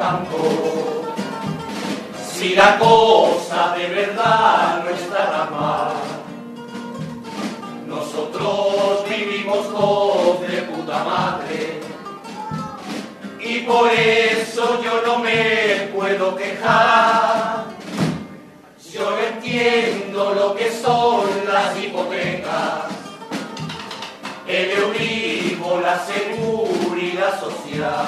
campo. Si la cosa de verdad no está tan mal, nosotros vivimos todos de puta madre, y por eso yo no me puedo quejar. Yo no entiendo lo que son las hipotecas, el Euribor, la seguridad social.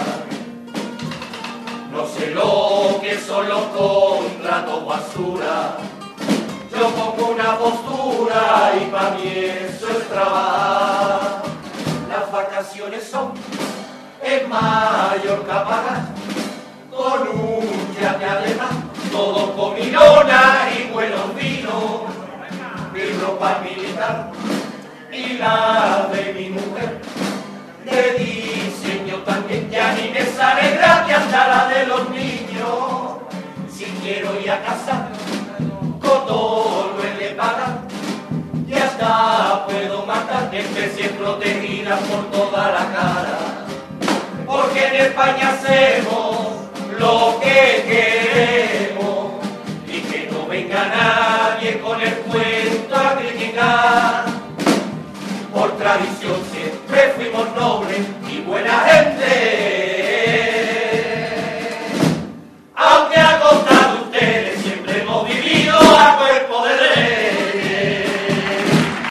No sé lo que son los contratos basura. Yo pongo una postura y para mí eso es trabajar. Las vacaciones son en Mallorca pagas, con un yate además, todo con mi lona y buenos vinos, mi ropa militar y la de mi mujer, de diseño también, ya ni me sale gratis hasta la de los niños. Si quiero ir a casa, con todo lo le pagan, y hasta puedo matar especies protegidas por toda la cara, porque en España hacemos lo que queremos, y que no venga nadie con el cuento a criticar.